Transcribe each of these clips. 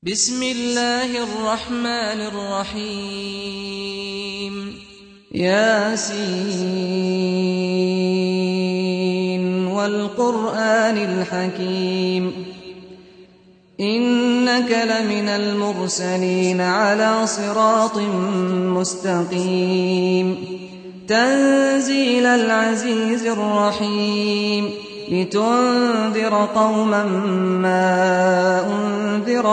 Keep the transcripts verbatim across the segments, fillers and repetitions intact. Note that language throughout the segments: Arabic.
بسم الله الرحمن الرحيم ياسين والقرآن الحكيم إنك لمن المرسلين على صراط مستقيم تنزيل العزيز الرحيم لتنذر قوما ما أنذر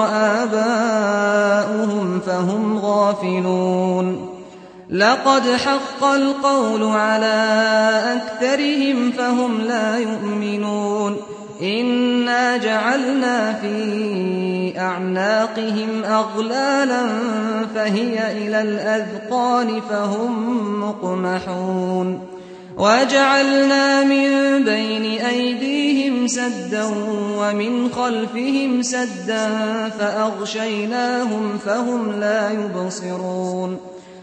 آباؤهم فهم غافلون لقد حق القول على أكثرهم فهم لا يؤمنون إنا جعلنا في أعناقهم أغلالا فهي إلى الأذقان فهم مقمحون وجعلنا من بين أيديهم سدا ومن خلفهم سدا فأغشيناهم فهم لا يبصرون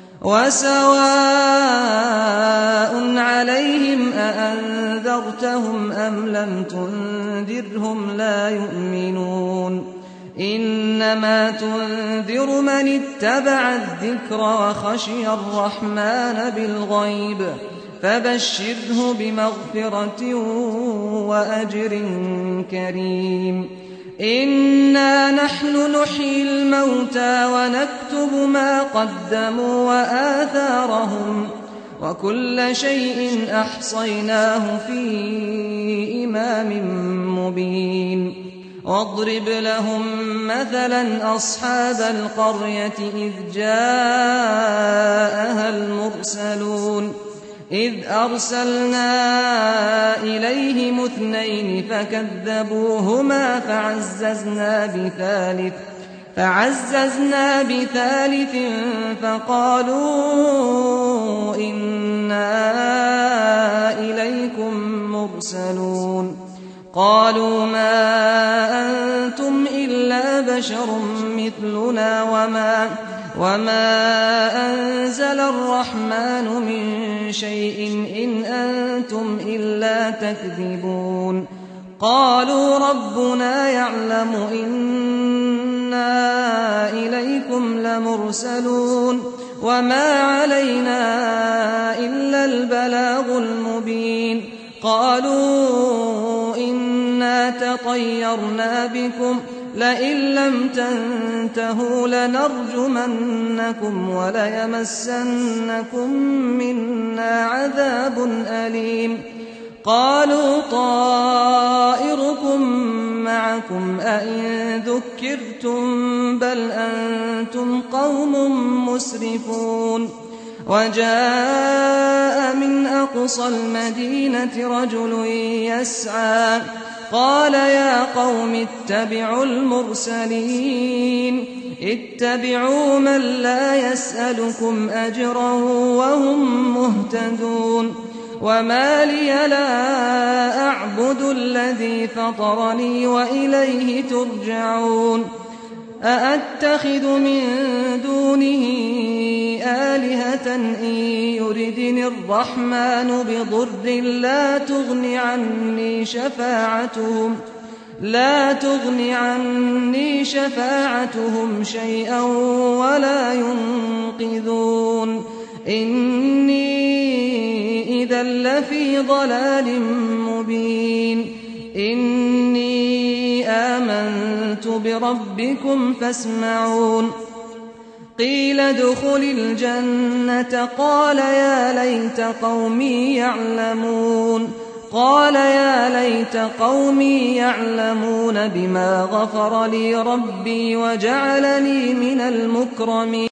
وسواء عليهم أأنذرتهم أم لم تنذرهم لا يؤمنون إنما تنذر من اتبع الذكر وخشي الرحمن بالغيب فبشره بمغفرة وأجر كريم إنا نحن نحيي الموتى ونكتب ما قدموا وآثارهم وكل شيء أحصيناه في إمام مبين واضرب لهم مثلا أصحاب القرية إذ جاءها المرسلون إذ أرسلنا إليهم اثنين فكذبوهما فعززنا بثالث فعززنا بثالث فقالوا إنا إليكم مرسلون قالوا ما أنتم إلا بشر مثلنا وما وما أنزل الرحمن من شيء إن أنتم إلا تكذبون قالوا ربنا يعلم إنا إليكم لمرسلون وما علينا إلا البلاغ المبين قالوا إنا تطيرنا بكم لئن لم تنتهوا لنرجمنكم وليمسنكم منا عذاب أليم قالوا طائركم معكم أئن ذكرتم بل أنتم قوم مسرفون وجاء من أقصى المدينة رجل يسعى قال يا قوم اتبعوا المرسلين اتبعوا من لا يسألكم أجرا وهم مهتدون وما لي لا أعبد الذي فطرني وإليه ترجعون أأتخذ من دونه آلهة إن يردني الرحمن بضر لا تغن عني شفاعتهم لا تغن عني شفاعتهم شيئا ولا ينقذون إني إذا لفي ضلال مبين إني آمنت بربكم فاسمعون قيل ادخل الجنة قال يا ليت قومي يعلمون قال يا ليت قومي يعلمون بما غفر لي ربي وجعلني من المكرمين